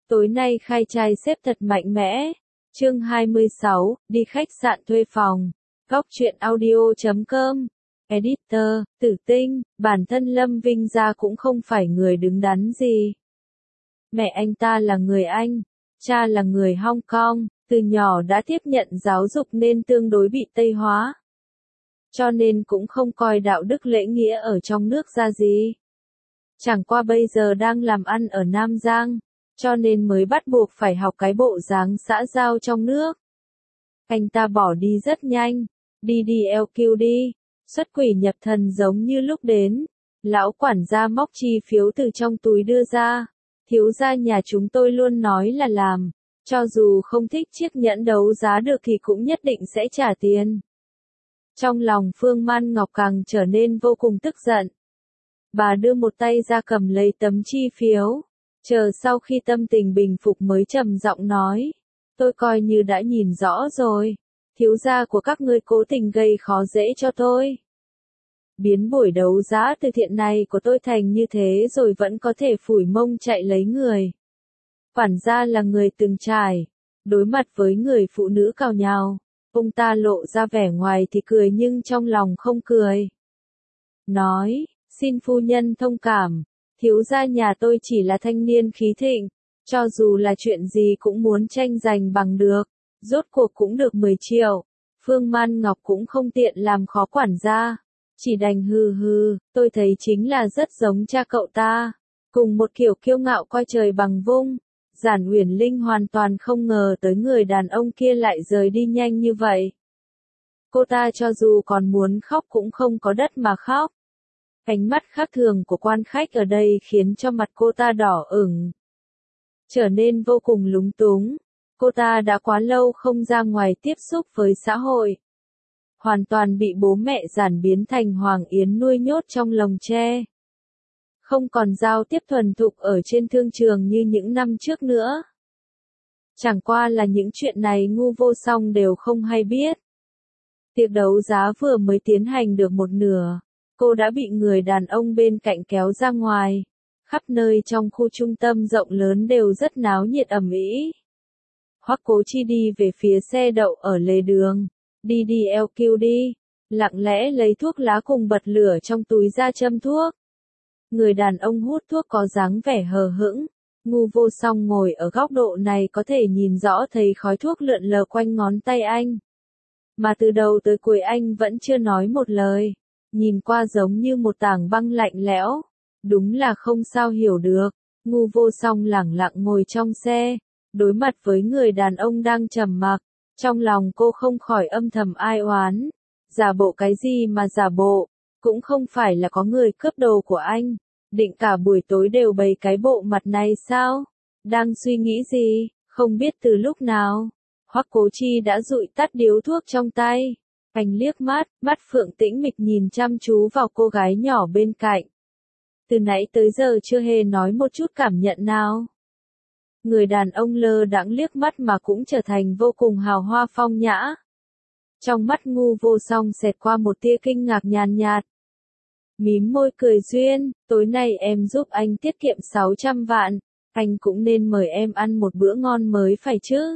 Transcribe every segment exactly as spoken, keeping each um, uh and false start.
Tối nay khai trai xếp thật mạnh mẽ. Chương hai mươi sáu, đi khách sạn thuê phòng. Góc truyện audio chấm com. Editor, Tử Tinh, bản thân Lâm Vinh Gia cũng không phải người đứng đắn gì. Mẹ anh ta là người Anh, cha là người Hong Kong, từ nhỏ đã tiếp nhận giáo dục nên tương đối bị Tây hóa. Cho nên cũng không coi đạo đức lễ nghĩa ở trong nước ra gì. Chẳng qua bây giờ đang làm ăn ở Nam Giang, cho nên mới bắt buộc phải học cái bộ dáng xã giao trong nước. Anh ta bỏ đi rất nhanh, đi đi eo kiu đi, xuất quỷ nhập thần giống như lúc đến. Lão quản gia móc chi phiếu từ trong túi đưa ra. Thiếu gia nhà chúng tôi luôn nói là làm, cho dù không thích chiếc nhẫn đấu giá được thì cũng nhất định sẽ trả tiền. Trong lòng Phương Man Ngọc càng trở nên vô cùng tức giận. Bà đưa một tay ra cầm lấy tấm chi phiếu, chờ sau khi tâm tình bình phục mới trầm giọng nói, tôi coi như đã nhìn rõ rồi, thiếu gia của các ngươi cố tình gây khó dễ cho tôi. Biến buổi đấu giá từ thiện này của tôi thành như thế rồi vẫn có thể phủi mông chạy lấy người. Quản gia là người từng trải, đối mặt với người phụ nữ cào nhào, ông ta lộ ra vẻ ngoài thì cười nhưng trong lòng không cười. Nói, xin phu nhân thông cảm, thiếu gia nhà tôi chỉ là thanh niên khí thịnh, cho dù là chuyện gì cũng muốn tranh giành bằng được, rốt cuộc cũng được mười triệu, Phương Man Ngọc cũng không tiện làm khó quản gia. Chỉ đành hừ hừ, tôi thấy chính là rất giống cha cậu ta, cùng một kiểu kiêu ngạo coi trời bằng vung. Giản Uyển Linh hoàn toàn không ngờ tới người đàn ông kia lại rời đi nhanh như vậy. Cô ta cho dù còn muốn khóc cũng không có đất mà khóc. Ánh mắt khác thường của quan khách ở đây khiến cho mặt cô ta đỏ ửng, trở nên vô cùng lúng túng. Cô ta đã quá lâu không ra ngoài tiếp xúc với xã hội. Hoàn toàn bị bố mẹ Giản biến thành Hoàng Yến nuôi nhốt trong lồng tre. Không còn giao tiếp thuần thục ở trên thương trường như những năm trước nữa. Chẳng qua là những chuyện này ngu vô song đều không hay biết. Tiệc đấu giá vừa mới tiến hành được một nửa, cô đã bị người đàn ông bên cạnh kéo ra ngoài. Khắp nơi trong khu trung tâm rộng lớn đều rất náo nhiệt ầm ĩ. Hoắc Cố Chi đi về phía xe đậu ở lề đường. Đi đi eo kiu đi, lặng lẽ lấy thuốc lá cùng bật lửa trong túi ra châm thuốc. Người đàn ông hút thuốc có dáng vẻ hờ hững, ngu vô song ngồi ở góc độ này có thể nhìn rõ thấy khói thuốc lượn lờ quanh ngón tay anh. Mà từ đầu tới cuối anh vẫn chưa nói một lời, nhìn qua giống như một tảng băng lạnh lẽo, đúng là không sao hiểu được. Ngu vô song lẳng lặng ngồi trong xe, đối mặt với người đàn ông đang trầm mặc. Trong lòng cô không khỏi âm thầm ai oán, giả bộ cái gì mà giả bộ, cũng không phải là có người cướp đồ của anh, định cả buổi tối đều bày cái bộ mặt này sao? Đang suy nghĩ gì, không biết từ lúc nào, Hoắc Cố Chi đã dụi tắt điếu thuốc trong tay, anh liếc mắt, mắt Phượng tĩnh mịch nhìn chăm chú vào cô gái nhỏ bên cạnh. Từ nãy tới giờ chưa hề nói một chút cảm nhận nào. Người đàn ông lơ đãng liếc mắt mà cũng trở thành vô cùng hào hoa phong nhã. Trong mắt ngu vô song xẹt qua một tia kinh ngạc nhàn nhạt. Mím môi cười duyên, tối nay em giúp anh tiết kiệm sáu trăm vạn, anh cũng nên mời em ăn một bữa ngon mới phải chứ.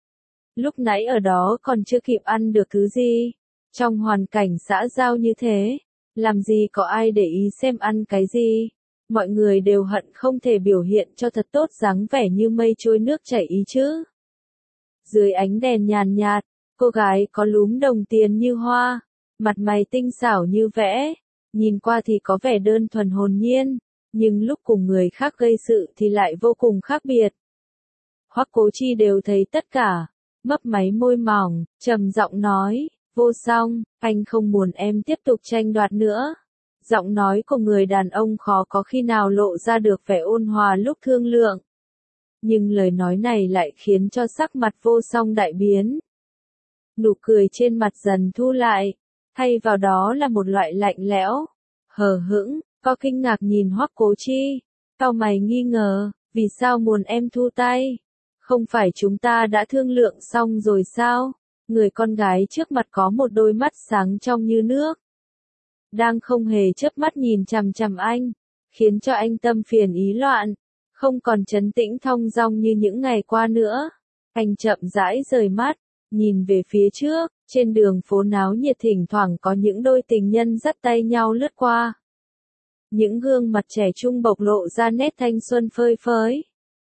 Lúc nãy ở đó còn chưa kịp ăn được thứ gì. Trong hoàn cảnh xã giao như thế, làm gì có ai để ý xem ăn cái gì. Mọi người đều hận không thể biểu hiện cho thật tốt dáng vẻ như mây trôi nước chảy ý chứ. Dưới ánh đèn nhàn nhạt, cô gái có lúm đồng tiền như hoa, mặt mày tinh xảo như vẽ, nhìn qua thì có vẻ đơn thuần hồn nhiên, nhưng lúc cùng người khác gây sự thì lại vô cùng khác biệt. Hoắc Cố Chi đều thấy tất cả, mấp máy môi mỏng, trầm giọng nói, vô song, anh không muốn em tiếp tục tranh đoạt nữa. Giọng nói của người đàn ông khó có khi nào lộ ra được vẻ ôn hòa lúc thương lượng. Nhưng lời nói này lại khiến cho sắc mặt vô song đại biến. Nụ cười trên mặt dần thu lại, thay vào đó là một loại lạnh lẽo, hờ hững, có kinh ngạc nhìn Hoắc Cố Chi, cau mày nghi ngờ, vì sao muốn em thu tay? Không phải chúng ta đã thương lượng xong rồi sao? Người con gái trước mặt có một đôi mắt sáng trong như nước, đang không hề chớp mắt nhìn chằm chằm anh, khiến cho anh tâm phiền ý loạn, không còn trấn tĩnh thong dong như những ngày qua nữa. Anh chậm rãi rời mắt, nhìn về phía trước, trên đường phố náo nhiệt thỉnh thoảng có những đôi tình nhân dắt tay nhau lướt qua. Những gương mặt trẻ trung bộc lộ ra nét thanh xuân phơi phới.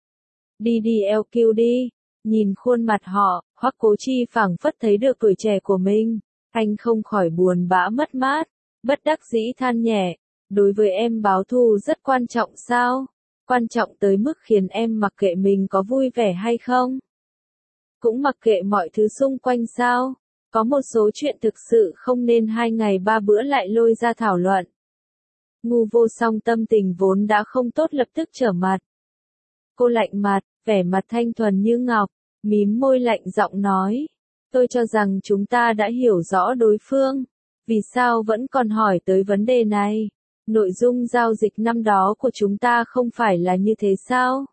Đi đi eo kiu đi, nhìn khuôn mặt họ, Hoắc Cố Chi phảng phất thấy được tuổi trẻ của mình. Anh không khỏi buồn bã mất mát, bất đắc dĩ than nhẹ, đối với em báo thù rất quan trọng sao? Quan trọng tới mức khiến em mặc kệ mình có vui vẻ hay không? Cũng mặc kệ mọi thứ xung quanh sao? Có một số chuyện thực sự không nên hai ngày ba bữa lại lôi ra thảo luận. Ngu Vô Song tâm tình vốn đã không tốt lập tức trở mặt. Cô lạnh mặt, vẻ mặt thanh thuần như ngọc, mím môi lạnh giọng nói. Tôi cho rằng chúng ta đã hiểu rõ đối phương. Vì sao vẫn còn hỏi tới vấn đề này? Nội dung giao dịch năm đó của chúng ta không phải là như thế sao?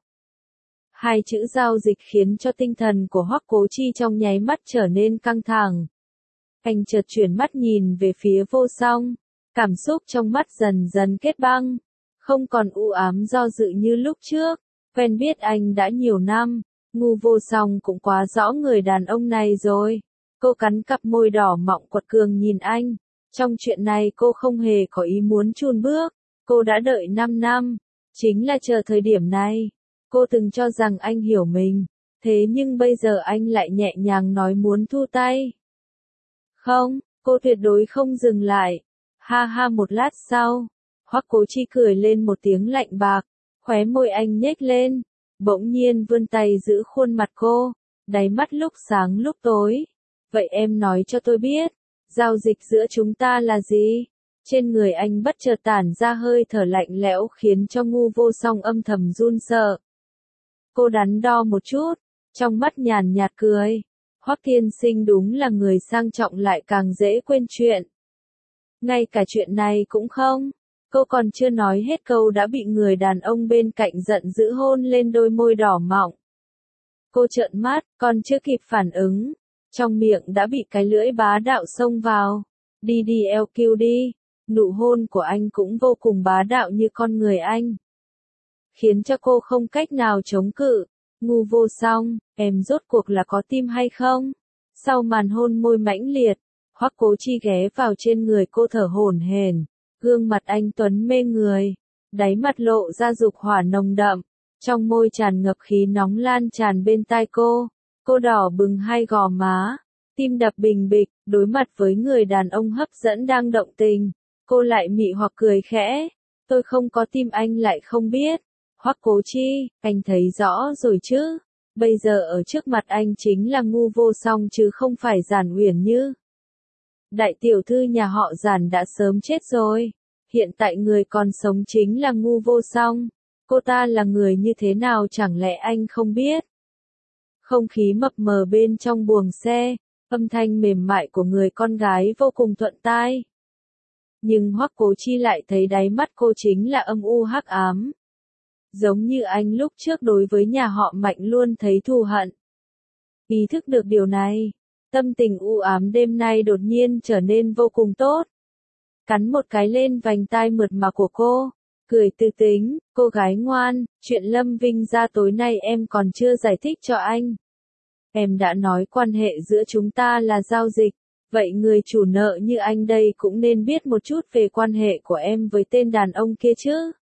Hai chữ giao dịch khiến cho tinh thần của Hoắc Cố Chi trong nháy mắt trở nên căng thẳng. Anh chợt chuyển mắt nhìn về phía Vô Song, cảm xúc trong mắt dần dần kết băng, không còn u ám do dự như lúc trước. Quen biết anh đã nhiều năm, Ngu Vô Song cũng quá rõ người đàn ông này rồi. Cô cắn cặp môi đỏ mọng quật cường nhìn anh. Trong chuyện này cô không hề có ý muốn chùn bước. Cô đã đợi năm năm, chính là chờ thời điểm này. Cô từng cho rằng anh hiểu mình, thế nhưng bây giờ anh lại nhẹ nhàng nói muốn thu tay. Không, cô tuyệt đối không dừng lại. Ha ha, một lát sau, Hoắc Cố Chi cười lên một tiếng lạnh bạc, khóe môi anh nhếch lên, bỗng nhiên vươn tay giữ khuôn mặt cô, đáy mắt lúc sáng lúc tối. Vậy em nói cho tôi biết, giao dịch giữa chúng ta là gì? Trên người anh bất chợt tản ra hơi thở lạnh lẽo khiến cho Ngu Vô Song âm thầm run sợ. Cô đắn đo một chút, trong mắt nhàn nhạt cười. Hoắc tiên sinh đúng là người sang trọng lại càng dễ quên chuyện. Ngay cả chuyện này cũng không. Cô còn chưa nói hết câu đã bị người đàn ông bên cạnh giận dữ hôn lên đôi môi đỏ mọng. Cô trợn mắt, còn chưa kịp phản ứng. Trong miệng đã bị cái lưỡi bá đạo xông vào. Đi đi eo kiu đi. Nụ hôn của anh cũng vô cùng bá đạo như con người anh. Khiến cho cô không cách nào chống cự. Ngu Vô Song, em rốt cuộc là có tim hay không? Sau màn hôn môi mãnh liệt, Hoắc Cố Chi ghé vào trên người cô thở hổn hển, gương mặt anh tuấn mê người, đáy mặt lộ ra dục hỏa nồng đậm, trong môi tràn ngập khí nóng lan tràn bên tai cô, cô đỏ bừng hai gò má, tim đập bình bịch, đối mặt với người đàn ông hấp dẫn đang động tình, cô lại mị hoặc cười khẽ, tôi không có tim anh lại không biết. Hoắc Cố Chi, anh thấy rõ rồi chứ, bây giờ ở trước mặt anh chính là Ngu Vô Song chứ không phải Giản Uyển Như. Đại tiểu thư nhà họ Giản đã sớm chết rồi, hiện tại người còn sống chính là Ngu Vô Song, cô ta là người như thế nào chẳng lẽ anh không biết. Không khí mập mờ bên trong buồng xe, âm thanh mềm mại của người con gái vô cùng thuận tai. Nhưng Hoắc Cố Chi lại thấy đáy mắt cô chính là âm u hắc ám. Giống như anh lúc trước đối với nhà họ Mạnh luôn thấy thù hận. Ý thức được điều này, tâm tình u ám đêm nay đột nhiên trở nên vô cùng tốt. Cắn một cái lên vành tai mượt mà của cô, cười tư tính, cô gái ngoan, chuyện Lâm Vinh ra tối nay em còn chưa giải thích cho anh. Em đã nói quan hệ giữa chúng ta là giao dịch, vậy người chủ nợ như anh đây cũng nên biết một chút về quan hệ của em với tên đàn ông kia chứ.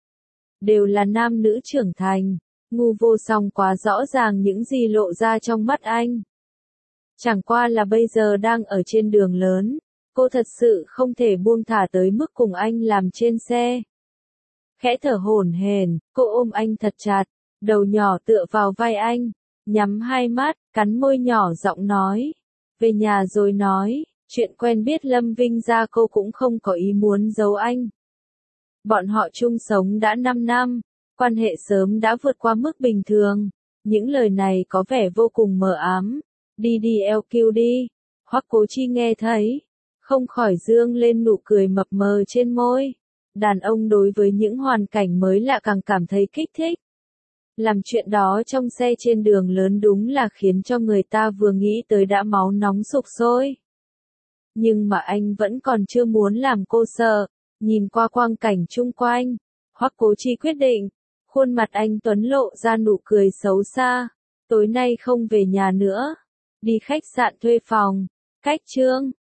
Đều là nam nữ trưởng thành, Ngu Vô Song quá rõ ràng những gì lộ ra trong mắt anh. Chẳng qua là bây giờ đang ở trên đường lớn, cô thật sự không thể buông thả tới mức cùng anh làm trên xe. Khẽ thở hổn hển, cô ôm anh thật chặt, đầu nhỏ tựa vào vai anh, nhắm hai mắt, cắn môi nhỏ giọng nói. Về nhà rồi nói, chuyện quen biết Lâm Vinh ra cô cũng không có ý muốn giấu anh. Bọn họ chung sống đã năm năm, quan hệ sớm đã vượt qua mức bình thường. Những lời này có vẻ vô cùng mờ ám. Đi đi eo kiu đi. Hoắc Cố Chi nghe thấy, không khỏi dương lên nụ cười mập mờ trên môi. Đàn ông đối với những hoàn cảnh mới lạ càng cảm thấy kích thích. Làm chuyện đó trong xe trên đường lớn đúng là khiến cho người ta vừa nghĩ tới đã máu nóng sục sôi. Nhưng mà anh vẫn còn chưa muốn làm cô sợ. Nhìn qua quang cảnh chung quanh, Hoắc Cố Chi quyết định, Khuôn mặt anh Tuấn lộ ra nụ cười xấu xa. Tối nay không về nhà nữa. Đi khách sạn thuê phòng. Cách Trương.